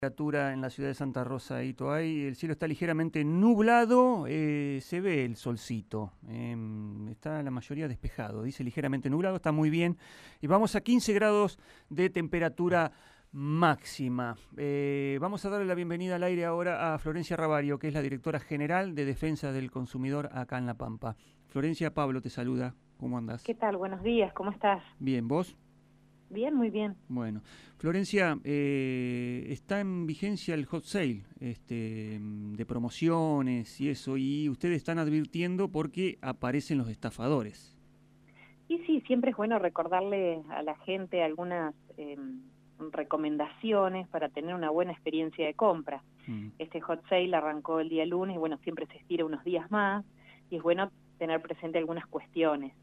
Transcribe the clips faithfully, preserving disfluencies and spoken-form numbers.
Temperatura en la ciudad de Santa Rosa y Toay, el cielo está ligeramente nublado, eh, se ve el solcito, eh, está la mayoría despejado, dice ligeramente nublado, está muy bien, y vamos a quince grados de temperatura máxima. Eh, vamos a darle la bienvenida al aire ahora a Florencia Ravario, que es la directora general de Defensa del Consumidor acá en La Pampa. Florencia, Pablo te saluda, ¿cómo andás? ¿Qué tal? Buenos días, ¿cómo estás? Bien, ¿vos? Bien, muy bien. Bueno, Florencia, eh, está en vigencia el hot sale este, de promociones y eso, y ustedes están advirtiendo porque aparecen los estafadores. Y sí, siempre es bueno recordarle a la gente algunas eh, recomendaciones para tener una buena experiencia de compra. Mm. Este hot sale arrancó el día lunes y bueno, siempre se estira unos días más y es bueno tener presente algunas cuestiones.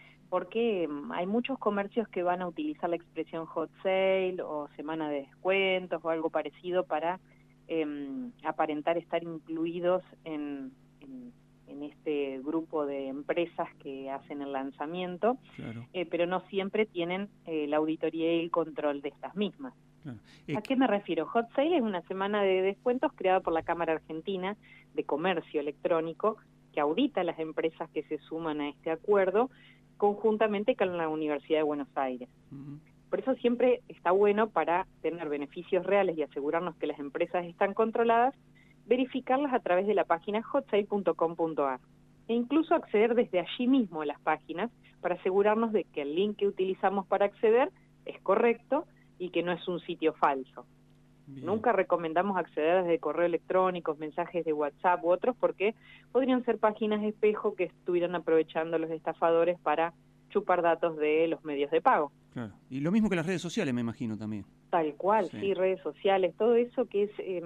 Porque hay muchos comercios que van a utilizar la expresión hot sale o semana de descuentos o algo parecido para eh, aparentar estar incluidos en, en, en este grupo de empresas que hacen el lanzamiento, Claro, eh, pero no siempre tienen eh, la auditoría y el control de estas mismas. claro. Eh, ¿A qué me refiero? Hot Sale es una semana de descuentos creada por la Cámara Argentina de Comercio Electrónico, que audita a las empresas que se suman a este acuerdo, conjuntamente con la Universidad de Buenos Aires. uh-huh. Por eso siempre está bueno, para tener beneficios reales y asegurarnos que las empresas están controladas, verificarlas a través de la página hot sale punto com punto a r e incluso acceder desde allí mismo a las páginas para asegurarnos de que el link que utilizamos para acceder es correcto y que no es un sitio falso. Bien. Nunca recomendamos acceder desde correo electrónico, mensajes de WhatsApp u otros, porque podrían ser páginas espejo que estuvieran aprovechando los estafadores para chupar datos de los medios de pago. Claro. Y lo mismo que las redes sociales, me imagino también. Tal cual, sí, Sí. redes sociales, todo eso que es eh,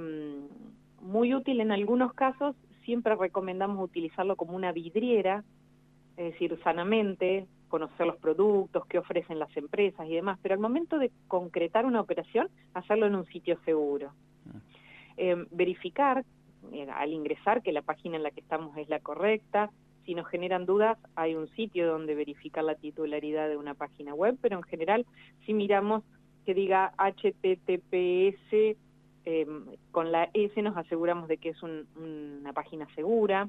muy útil en algunos casos, siempre recomendamos utilizarlo como una vidriera, es decir, sanamente, conocer los productos, qué ofrecen las empresas y demás, pero al momento de concretar una operación, hacerlo en un sitio seguro. Ah. Eh, verificar, eh, al ingresar, que la página en la que estamos es la correcta. Si nos generan dudas, hay un sitio donde verificar la titularidad de una página web, pero en general, si miramos que diga H T T P S, eh, con la S nos aseguramos de que es un, una página segura.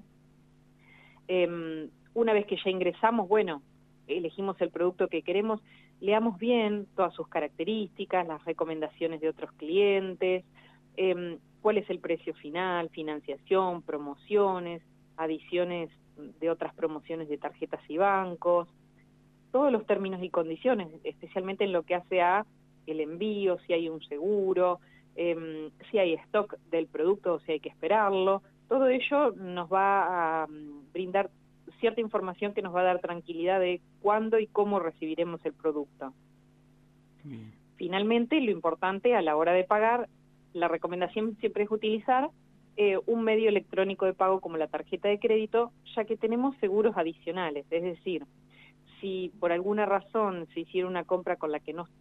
Eh, una vez que ya ingresamos, bueno, elegimos el producto que queremos, leamos bien todas sus características, las recomendaciones de otros clientes, eh, cuál es el precio final, financiación, promociones, adiciones de otras promociones de tarjetas y bancos, todos los términos y condiciones, especialmente en lo que hace a el envío, si hay un seguro, eh, si hay stock del producto o si hay que esperarlo. Todo ello nos va a brindar cierta información que nos va a dar tranquilidad de cuándo y cómo recibiremos el producto. Bien. Finalmente, lo importante a la hora de pagar, la recomendación siempre es utilizar eh, un medio electrónico de pago como la tarjeta de crédito, ya que tenemos seguros adicionales, es decir, si por alguna razón se hiciera una compra con la que no,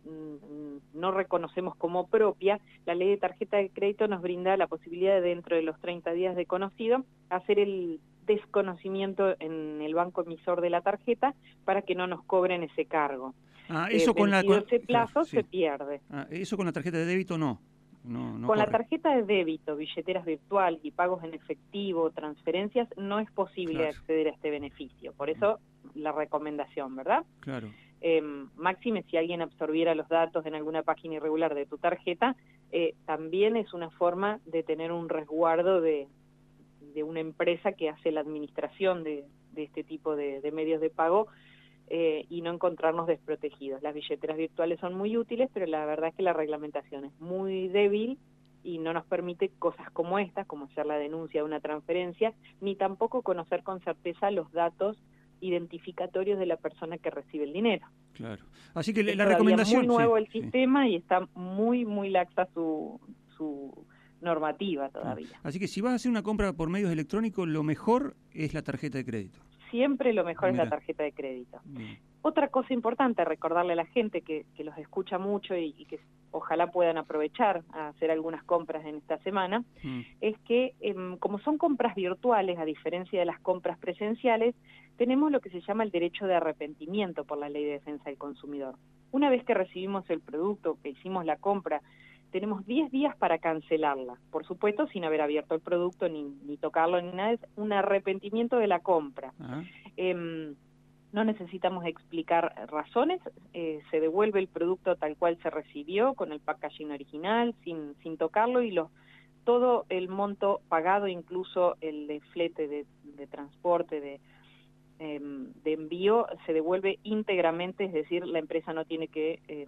no reconocemos como propia, la ley de tarjeta de crédito nos brinda la posibilidad de, dentro de los treinta días de conocido, hacer el desconocimiento en el banco emisor de la tarjeta para que no nos cobren ese cargo. Ah, Eh, eso con la... vencido Con, ese claro, plazo, sí. se pierde. Ah, eso con la tarjeta de débito no, no, no Con la corre. tarjeta de débito, billeteras virtuales y pagos en efectivo, transferencias, no es posible Claro. acceder a este beneficio. Por eso la recomendación, ¿verdad? Claro. Eh, máxime si alguien absorbiera los datos en alguna página irregular de tu tarjeta, eh, también es una forma de tener un resguardo de, de una empresa que hace la administración de, de este tipo de, de medios de pago, eh, y no encontrarnos desprotegidos. Las billeteras virtuales son muy útiles, pero la verdad es que la reglamentación es muy débil y no nos permite cosas como estas, como hacer la denuncia de una transferencia, ni tampoco conocer con certeza los datos identificatorios de la persona que recibe el dinero. Claro. Así que Es la todavía recomendación... muy nuevo sí, el sí. sistema y está muy, muy laxa su, su normativa todavía. Así que si vas a hacer una compra por medios electrónicos, lo mejor es la tarjeta de crédito. Siempre lo mejor Mirá. es la tarjeta de crédito. Bien. Otra cosa importante, recordarle a la gente que, que los escucha mucho y, y que ojalá puedan aprovechar a hacer algunas compras en esta semana, Mm. es que eh, como son compras virtuales, a diferencia de las compras presenciales, tenemos lo que se llama el derecho de arrepentimiento por la Ley de Defensa del Consumidor. Una vez que recibimos el producto, que hicimos la compra, tenemos diez días para cancelarla, por supuesto sin haber abierto el producto ni, ni tocarlo ni nada, es un arrepentimiento de la compra. Uh-huh. eh, no necesitamos explicar razones, eh, se devuelve el producto tal cual se recibió, con el packaging original, sin, sin tocarlo, y los, todo el monto pagado, incluso el de flete, de, de transporte, de, eh, de envío, se devuelve íntegramente, es decir, la empresa no tiene que eh,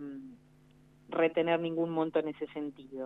retener ningún monto en ese sentido.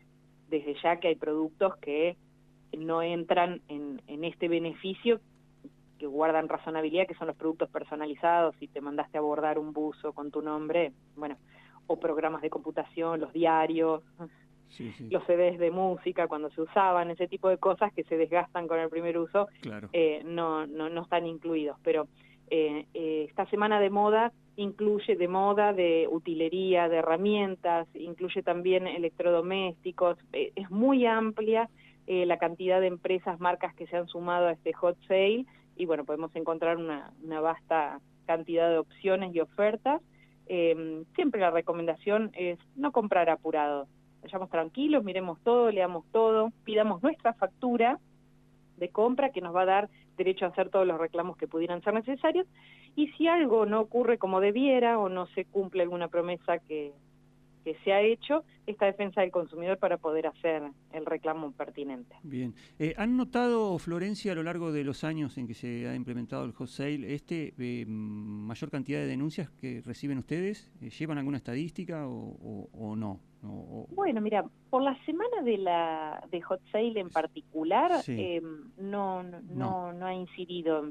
Desde ya que hay productos que no entran en, en este beneficio, que guardan razonabilidad, que son los productos personalizados, si te mandaste a bordar un buzo con tu nombre, bueno, o programas de computación, los diarios, sí, sí. los C Ds de música, cuando se usaban, ese tipo de cosas que se desgastan con el primer uso, claro. eh, no, no, no están incluidos. Pero eh, eh, esta semana de moda incluye de moda, de utilería, de herramientas, incluye también electrodomésticos, eh, es muy amplia eh, la cantidad de empresas, marcas que se han sumado a este hot sale, y bueno, podemos encontrar una, una vasta cantidad de opciones y ofertas. Eh, siempre la recomendación es no comprar apurado, vayamos tranquilos, miremos todo, leamos todo, pidamos nuestra factura de compra que nos va a dar derecho a hacer todos los reclamos que pudieran ser necesarios, y si algo no ocurre como debiera o no se cumple alguna promesa que, que se ha hecho, esta defensa del consumidor para poder hacer el reclamo pertinente. Bien. Eh, ¿Han notado, Florencia, a lo largo de los años en que se ha implementado el hot sale, este eh, mayor cantidad de denuncias que reciben ustedes? Eh, ¿Llevan alguna estadística o, o, o no? O, o... Bueno, mira, por la semana de la de hot sale en particular, sí. eh, no, no, no. no ha incidido.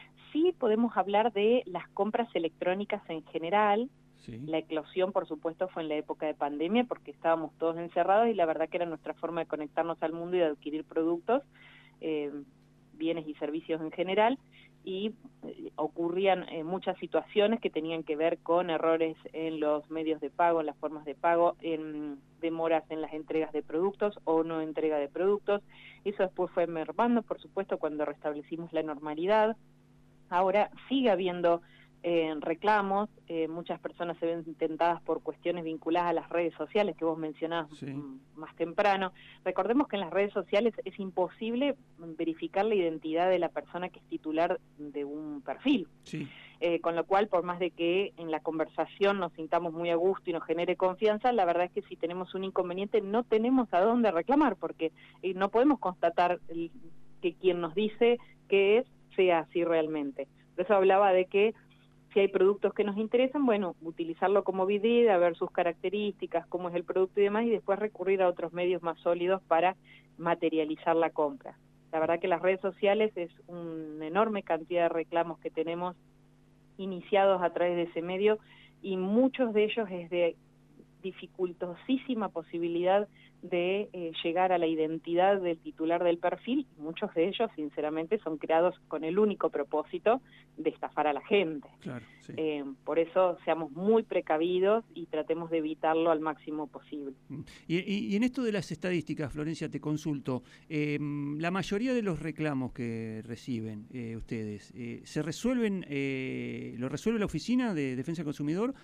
Sí podemos hablar de las compras electrónicas en general. Sí. La eclosión, por supuesto, fue en la época de pandemia porque estábamos todos encerrados y la verdad que era nuestra forma de conectarnos al mundo y de adquirir productos, eh, bienes y servicios en general, y eh, ocurrían eh, muchas situaciones que tenían que ver con errores en los medios de pago, en las formas de pago, en demoras en las entregas de productos o no entrega de productos. Eso después fue mermando, por supuesto, cuando restablecimos la normalidad. Ahora sigue habiendo Eh, reclamos, eh, muchas personas se ven tentadas por cuestiones vinculadas a las redes sociales que vos mencionabas sí. más temprano. Recordemos que en las redes sociales es imposible verificar la identidad de la persona que es titular de un perfil. Sí. Eh, con lo cual, por más de que en la conversación nos sintamos muy a gusto y nos genere confianza, la verdad es que si tenemos un inconveniente no tenemos a dónde reclamar, porque eh, no podemos constatar el, que quien nos dice que es, sea así realmente. Por eso hablaba de que si hay productos que nos interesan, bueno, utilizarlo como vidriera, ver sus características, cómo es el producto y demás, y después recurrir a otros medios más sólidos para materializar la compra. La verdad que las redes sociales es una enorme cantidad de reclamos que tenemos iniciados a través de ese medio, y muchos de ellos es de dificultosísima posibilidad de eh, llegar a la identidad del titular del perfil. Muchos de ellos, sinceramente, son creados con el único propósito de estafar a la gente. Claro, sí. eh, por eso seamos muy precavidos y tratemos de evitarlo al máximo posible. Y, y, y en esto de las estadísticas, Florencia, te consulto, eh, la mayoría de los reclamos que reciben eh, ustedes, eh, ¿se resuelven, eh, lo resuelve la Oficina de Defensa del Consumidor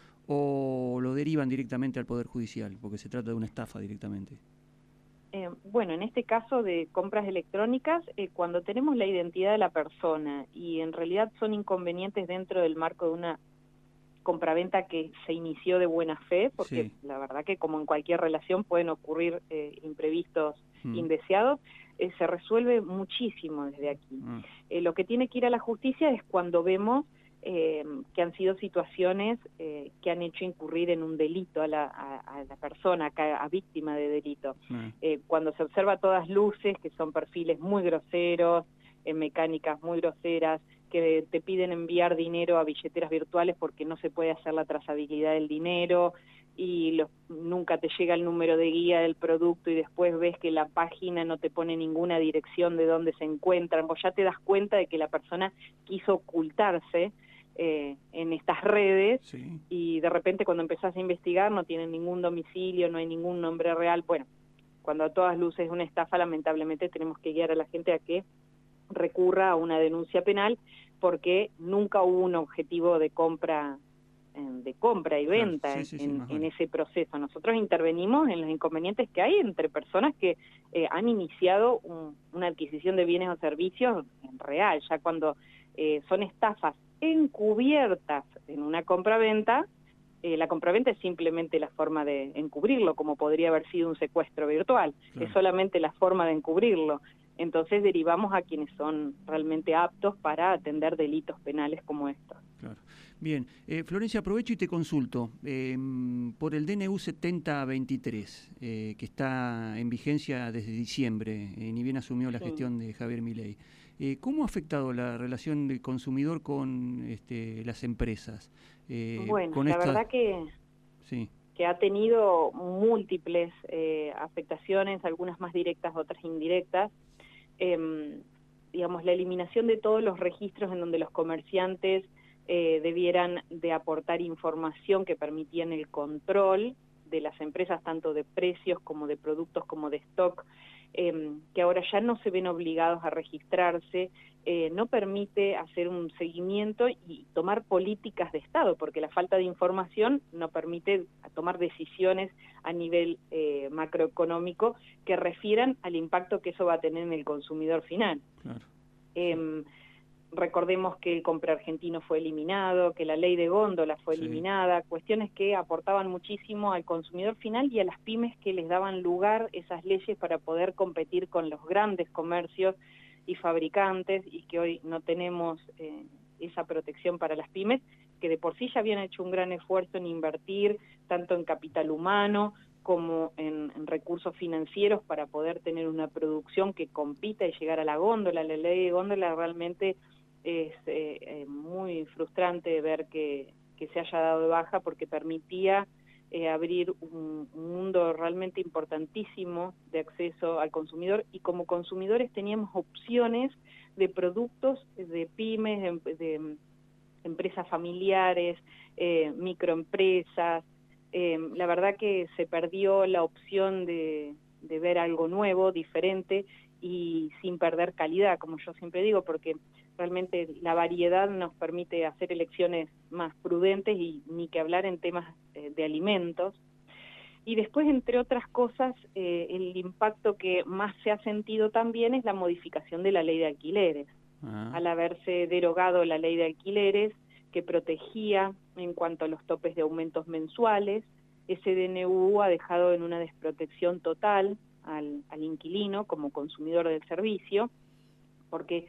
o lo derivan directamente al Poder Judicial, porque se trata de una estafa directamente? Eh, bueno, en este caso de compras electrónicas, eh, cuando tenemos la identidad de la persona y en realidad son inconvenientes dentro del marco de una compraventa que se inició de buena fe, porque sí. la verdad que como en cualquier relación pueden ocurrir eh, imprevistos mm. indeseados, eh, se resuelve muchísimo desde aquí. Mm. Eh, lo que tiene que ir a la justicia es cuando vemos Eh, que han sido situaciones eh, que han hecho incurrir en un delito a la, a, a la persona, a, a víctima de delito. Mm. Eh, cuando se observa a todas luces, que son perfiles muy groseros, eh, mecánicas muy groseras, que te piden enviar dinero a billeteras virtuales porque no se puede hacer la trazabilidad del dinero, y los, nunca te llega el número de guía del producto y después ves que la página no te pone ninguna dirección de dónde se encuentran. Vos ya te das cuenta de que la persona quiso ocultarse Eh, en estas redes sí. y de repente cuando empezás a investigar no tienen ningún domicilio, no hay ningún nombre real. Bueno, cuando a todas luces es una estafa, lamentablemente tenemos que guiar a la gente a que recurra a una denuncia penal, porque nunca hubo un objetivo de compra en, de compra y venta, claro, sí, sí, sí, en, más en vale. ese proceso. Nosotros intervenimos en los inconvenientes que hay entre personas que eh, han iniciado un, una adquisición de bienes o servicios en real, ya cuando eh, son estafas encubiertas en una compraventa. Eh, la compraventa es simplemente la forma de encubrirlo, como podría haber sido un secuestro virtual, Claro. es solamente la forma de encubrirlo. Entonces derivamos a quienes son realmente aptos para atender delitos penales como estos. Claro. Bien, eh, Florencia, aprovecho y te consulto. Eh, por el D N U setenta veintitrés, eh, que está en vigencia desde diciembre, eh, ni bien asumió la Sí. gestión de Javier Milei, eh, ¿cómo ha afectado la relación del consumidor con este, las empresas? Eh, Bueno, con la esta... verdad que, sí. que ha tenido múltiples eh, afectaciones, algunas más directas, otras indirectas. Eh, digamos, la eliminación de todos los registros en donde los comerciantes eh, debieran de aportar información que permitían el control de las empresas, tanto de precios como de productos como de stock, eh, que ahora ya no se ven obligados a registrarse, eh, no permite hacer un seguimiento y tomar políticas de Estado, porque la falta de información no permite tomar decisiones a nivel eh, macroeconómico que refieran al impacto que eso va a tener en el consumidor final. Claro. Eh, recordemos que el compra argentino fue eliminado, que la ley de góndola fue Sí. eliminada, cuestiones que aportaban muchísimo al consumidor final y a las pymes que les daban lugar esas leyes para poder competir con los grandes comercios y fabricantes, y que hoy no tenemos eh, esa protección para las pymes, que de por sí ya habían hecho un gran esfuerzo en invertir tanto en capital humano como en, en recursos financieros para poder tener una producción que compita y llegar a la góndola. La ley de góndola realmente es eh, eh, muy frustrante ver que, que se haya dado de baja, porque permitía eh, abrir un, un mundo realmente importantísimo de acceso al consumidor, y como consumidores teníamos opciones de productos de pymes, de, de empresas familiares, eh, microempresas. Eh, la verdad que se perdió la opción de, de ver algo nuevo, diferente y sin perder calidad, como yo siempre digo, porque realmente la variedad nos permite hacer elecciones más prudentes, y ni que hablar en temas eh, de alimentos. Y después, entre otras cosas, eh, el impacto que más se ha sentido también es la modificación de la ley de alquileres. Ah. Al haberse derogado la ley de alquileres, que protegía en cuanto a los topes de aumentos mensuales, ese D N U ha dejado en una desprotección total al, al inquilino como consumidor del servicio, porque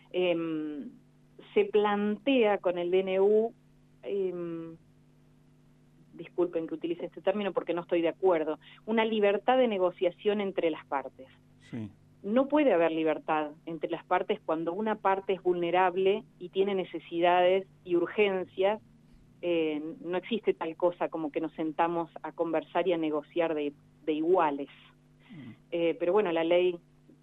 eh, se plantea con el D N U, eh, disculpen que utilice este término porque no estoy de acuerdo, una libertad de negociación entre las partes. Sí. No puede haber libertad entre las partes cuando una parte es vulnerable y tiene necesidades y urgencias. Eh, no existe tal cosa como que nos sentamos a conversar y a negociar de, de iguales. Eh, pero bueno, la ley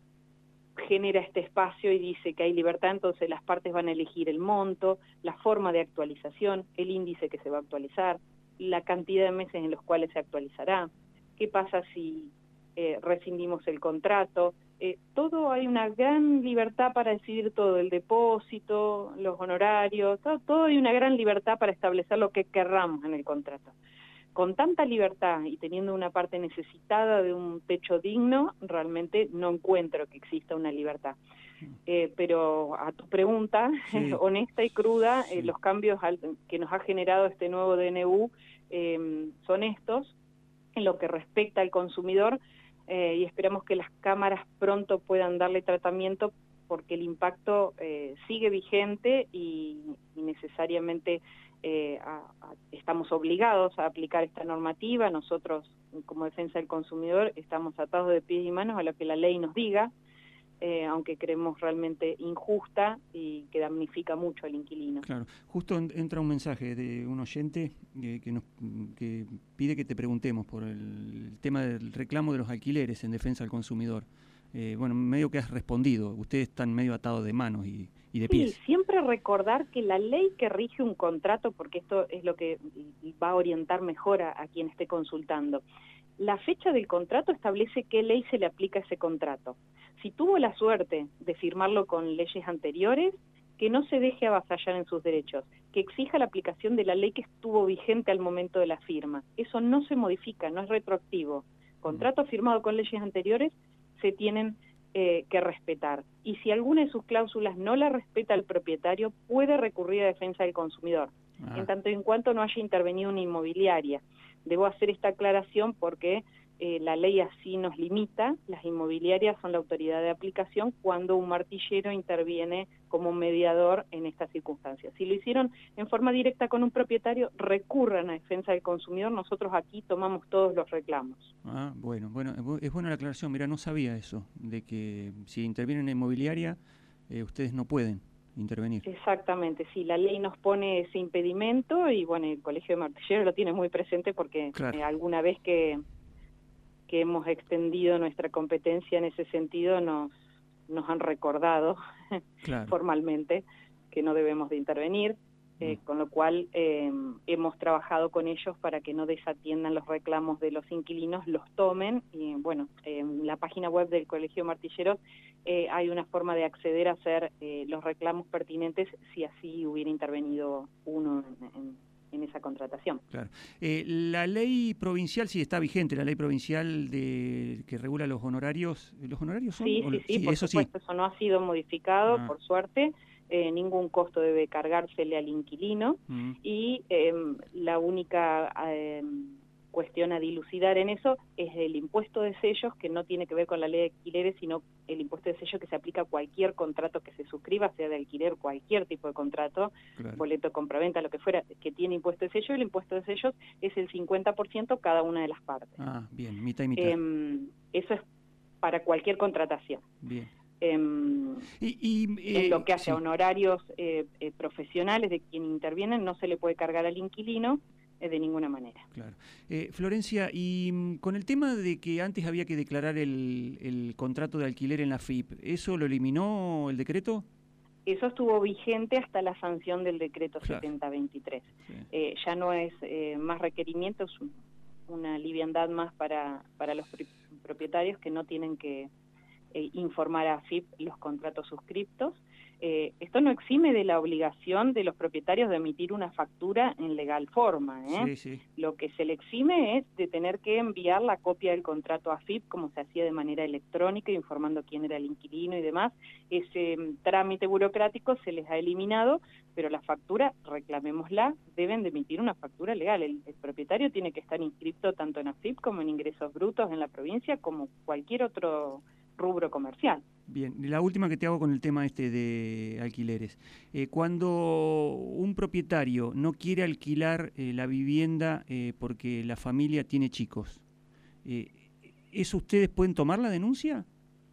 genera este espacio y dice que hay libertad, entonces las partes van a elegir el monto, la forma de actualización, el índice que se va a actualizar, la cantidad de meses en los cuales se actualizará, qué pasa si eh, rescindimos el contrato. Eh, todo, hay una gran libertad para decidir todo, el depósito, los honorarios, todo, todo hay una gran libertad para establecer lo que querramos en el contrato. Con tanta libertad y teniendo una parte necesitada de un techo digno, realmente no encuentro que exista una libertad. Eh, pero a tu pregunta, sí, honesta y cruda, sí. eh, los cambios al, que nos ha generado este nuevo D N U eh, son estos, en lo que respecta al consumidor, eh, y esperamos que las cámaras pronto puedan darle tratamiento, porque el impacto eh, sigue vigente y, y necesariamente eh, a, a, estamos obligados a aplicar esta normativa. Nosotros, como defensa del consumidor, estamos atados de pies y manos a lo que la ley nos diga, eh, aunque creemos realmente injusta y que damnifica mucho al inquilino. Claro, justo en, entra un mensaje de un oyente eh, que, nos, que pide que te preguntemos por el tema del reclamo de los alquileres en defensa del consumidor. Eh, bueno, medio que has respondido, ustedes están medio atados de manos y, y de pies. Sí, siempre recordar que la ley que rige un contrato, porque esto es lo que va a orientar mejor a, a quien esté consultando, la fecha del contrato establece qué ley se le aplica a ese contrato. Si tuvo la suerte de firmarlo con leyes anteriores, que no se deje avasallar en sus derechos. que exija la aplicación de la ley que estuvo vigente al momento de la firma. Eso no se modifica, no es retroactivo. Contratos firmados con leyes anteriores se tienen eh, que respetar. Y si alguna de sus cláusulas no la respeta el propietario, puede recurrir a defensa del consumidor, ah. en tanto y en cuanto no haya intervenido una inmobiliaria. Debo hacer esta aclaración porque eh, la ley así nos limita. Las inmobiliarias son la autoridad de aplicación cuando un martillero interviene como mediador en estas circunstancias. Si lo hicieron en forma directa con un propietario, recurran a defensa del consumidor. Nosotros aquí tomamos todos los reclamos. Ah, bueno, bueno, es buena la aclaración. Mira, no sabía eso, de que si intervienen en inmobiliaria, eh, ustedes no pueden intervenir. Exactamente, sí, la ley nos pone ese impedimento y bueno, el Colegio de Martilleros lo tiene muy presente porque claro. eh, alguna vez que, que hemos extendido nuestra competencia en ese sentido nos, nos han recordado claro. formalmente que no debemos de intervenir, eh, mm. con lo cual eh, hemos trabajado con ellos para que no desatiendan los reclamos de los inquilinos, los tomen y bueno, en la página web del Colegio de Martilleros Eh, hay una forma de acceder a hacer eh, los reclamos pertinentes si así hubiera intervenido uno en, en, en esa contratación. Claro. Eh, la ley provincial sí está vigente, la ley provincial de que regula los honorarios. ¿Los honorarios son? Sí, sí, sí, sí por eso supuesto, sí. Eso no ha sido modificado, ah. por suerte. Eh, ningún costo debe cargársele al inquilino mm. y eh, la única... Eh, cuestión a dilucidar en eso es el impuesto de sellos, que no tiene que ver con la ley de alquileres, sino el impuesto de sellos que se aplica a cualquier contrato que se suscriba, sea de alquiler, cualquier tipo de contrato, claro. boleto de compraventa, lo que fuera, que tiene impuesto de sello. El impuesto de sellos es el cincuenta por ciento cada una de las partes. Ah, bien, mitad y mitad. Eh, eso es para cualquier contratación. Bien. Eh, y, y, eh, en lo que hace sí. a honorarios eh, eh, profesionales de quien intervienen, no se le puede cargar al inquilino, de ninguna manera. Claro. Eh, Florencia, y con el tema de que antes había que declarar el, el contrato de alquiler en la F I P, ¿eso lo eliminó el decreto? Eso estuvo vigente hasta la sanción del decreto claro. setenta veintitrés. Sí. Eh, ya no es eh, más requerimientos, una liviandad más para, para los propietarios que no tienen que eh, informar a F I P los contratos suscriptos. Eh, esto no exime de la obligación de los propietarios de emitir una factura en legal forma. ¿eh? Sí, sí. Lo que se le exime es de tener que enviar la copia del contrato a F I P, como se hacía de manera electrónica, informando quién era el inquilino y demás. Ese um, trámite burocrático se les ha eliminado, pero la factura, reclamémosla, deben de emitir una factura legal. El, el propietario tiene que estar inscrito tanto en A F I P como en ingresos brutos en la provincia, como cualquier otro rubro comercial. Bien, la última que te hago con el tema este de alquileres. Eh, cuando un propietario no quiere alquilar eh, la vivienda eh, porque la familia tiene chicos, eh, ¿eso ustedes pueden tomar la denuncia?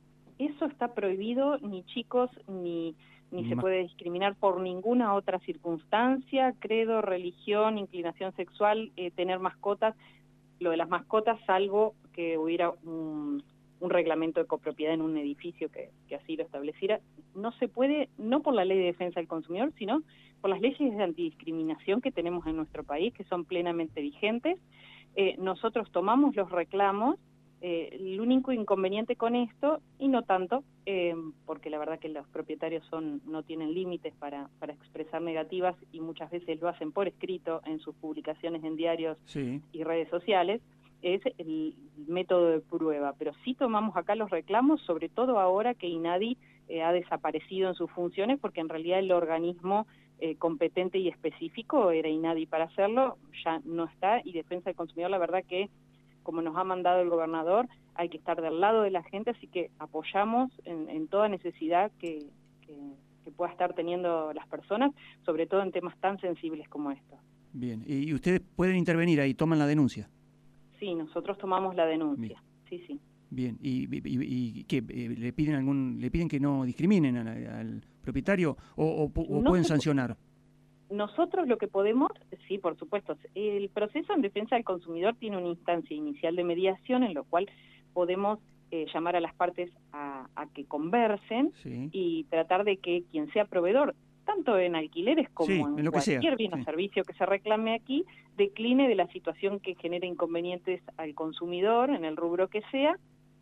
Eso está prohibido, ni chicos, ni, ni se puede discriminar por ninguna otra circunstancia, credo, religión, inclinación sexual, eh, tener mascotas. Lo de las mascotas, salvo que hubiera un... un reglamento de copropiedad en un edificio que, que así lo estableciera, no se puede, no por la ley de defensa del consumidor, sino por las leyes de antidiscriminación que tenemos en nuestro país, que son plenamente vigentes. Eh, nosotros tomamos los reclamos, eh, el único inconveniente con esto, y no tanto, eh, porque la verdad que los propietarios son no tienen límites para, para expresar negativas y muchas veces lo hacen por escrito en sus publicaciones en diarios sí. y redes sociales, es el método de prueba, pero sí tomamos acá los reclamos, sobre todo ahora que INADI eh, ha desaparecido en sus funciones, porque en realidad el organismo eh, competente y específico era INADI para hacerlo, ya no está, y Defensa del Consumidor, la verdad que, como nos ha mandado el gobernador, hay que estar del lado de la gente, así que apoyamos en, en toda necesidad que, que, que pueda estar teniendo las personas, sobre todo en temas tan sensibles como estos. Bien, y ustedes pueden intervenir ahí, toman la denuncia. Sí, nosotros tomamos la denuncia. Bien. Sí, sí. Bien, ¿y, y, y, y qué? ¿Le piden algún, le piden que no discriminen al, al propietario o, o, o no pueden sancionar? Nosotros lo que podemos, sí, por supuesto, el proceso en defensa del consumidor tiene una instancia inicial de mediación en lo cual podemos eh, llamar a las partes a, a que conversen sí. y tratar de que quien sea proveedor, tanto en alquileres como sí, en, en cualquier bien o sí. servicio que se reclame aquí, decline de la situación que genera inconvenientes al consumidor, en el rubro que sea,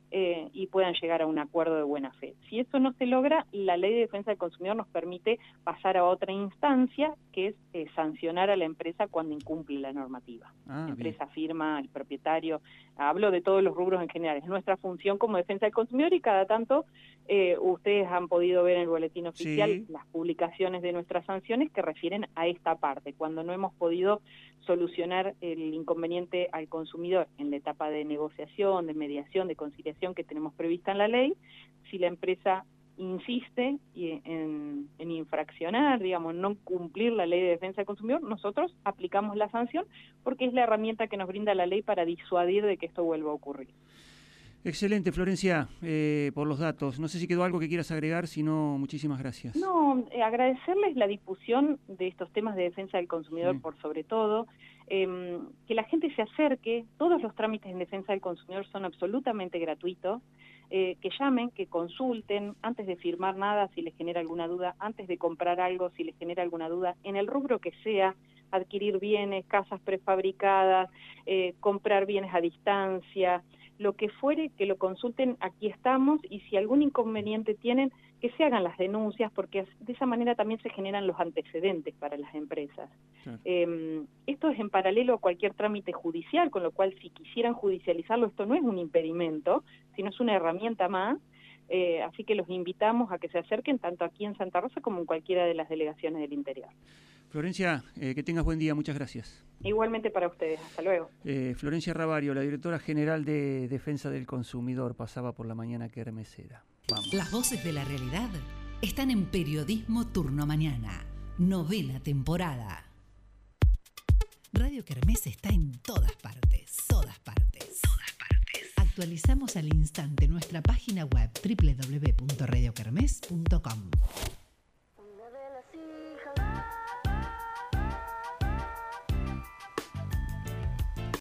eh, y puedan llegar a un acuerdo de buena fe. Si eso no se logra, la Ley de Defensa del Consumidor nos permite pasar a otra instancia, que es eh, sancionar a la empresa cuando incumple la normativa. Ah, la empresa bien. firma, el propietario, hablo de todos los rubros en general. Es nuestra función como Defensa del Consumidor y cada tanto eh, ustedes han podido ver en el boletín oficial Sí. las publicaciones de nuestras sanciones que refieren a esta parte, cuando no hemos podido solucionar el inconveniente al consumidor en la etapa de negociación, de mediación, de conciliación que tenemos prevista en la ley. Si la empresa insiste en, en infraccionar, digamos, no cumplir la Ley de Defensa del Consumidor, nosotros aplicamos la sanción porque es la herramienta que nos brinda la ley para disuadir de que esto vuelva a ocurrir. Excelente, Florencia, eh, por los datos. No sé si quedó algo que quieras agregar, si no, muchísimas gracias. No, eh, agradecerles la difusión de estos temas de defensa del consumidor, sí. por sobre todo, eh, que la gente se acerque. Todos los trámites en defensa del consumidor son absolutamente gratuitos, eh, que llamen, que consulten, antes de firmar nada si les genera alguna duda, antes de comprar algo si les genera alguna duda, en el rubro que sea, adquirir bienes, casas prefabricadas, eh, comprar bienes a distancia, lo que fuere, que lo consulten, aquí estamos, y si algún inconveniente tienen, que se hagan las denuncias, porque de esa manera también se generan los antecedentes para las empresas. Sí. Eh, esto es en paralelo a cualquier trámite judicial, con lo cual si quisieran judicializarlo, esto no es un impedimento, sino es una herramienta más, eh, así que los invitamos a que se acerquen tanto aquí en Santa Rosa como en cualquiera de las delegaciones del interior. Florencia, eh, que tengas buen día, muchas gracias. Igualmente para ustedes, hasta luego. Eh, Florencia Ravario, la directora general de Defensa del Consumidor, pasaba por la mañana kermesera. Vamos. Las voces de la realidad están en Periodismo Turno Mañana, novena temporada. Radio Kermés está en todas partes, todas partes, todas partes. Actualizamos al instante nuestra página web doble u doble u doble u punto radio kermés punto com.